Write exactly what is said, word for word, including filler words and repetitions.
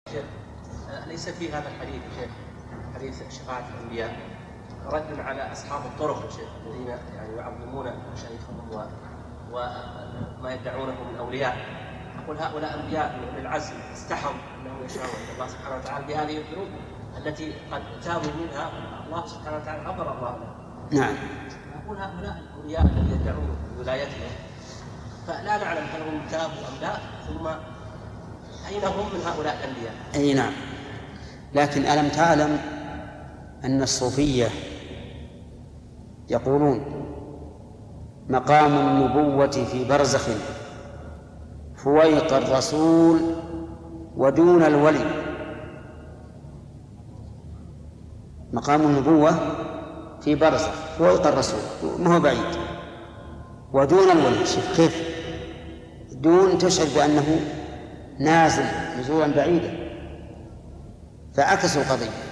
شيخ ليس في هذا الحديث يا شيخ، حديث شفاعة الأنبياء، رد على أصحاب الطرق يا شيخ الذين يعني يعظمون مشايخهم وما يدعونه من أولياء. أقول هؤلاء أنبياء من أولي العزم استحوا أنهم يشاءون الله سبحانه وتعالى بهذه الذنوب التي قد تابوا منها الله سبحانه وتعالى غفر الله لهم. نعم. أقول هؤلاء الأولياء الذين يدعون ولايتهم فلا نعلم هل هم تابوا أم لا، ثم أين هم من هؤلاء الأنبياء؟ أي نعم. لكن ألم تعلم أن الصوفية يقولون مقام النبوة في برزخ فويق الرسول ودون الولي. مقام النبوة في برزخ فويق الرسول ما هو بعيد ودون الولي. شوف كيف دون تشعر بأنه نازل نزولا بعيدا، فعكسوا القضية.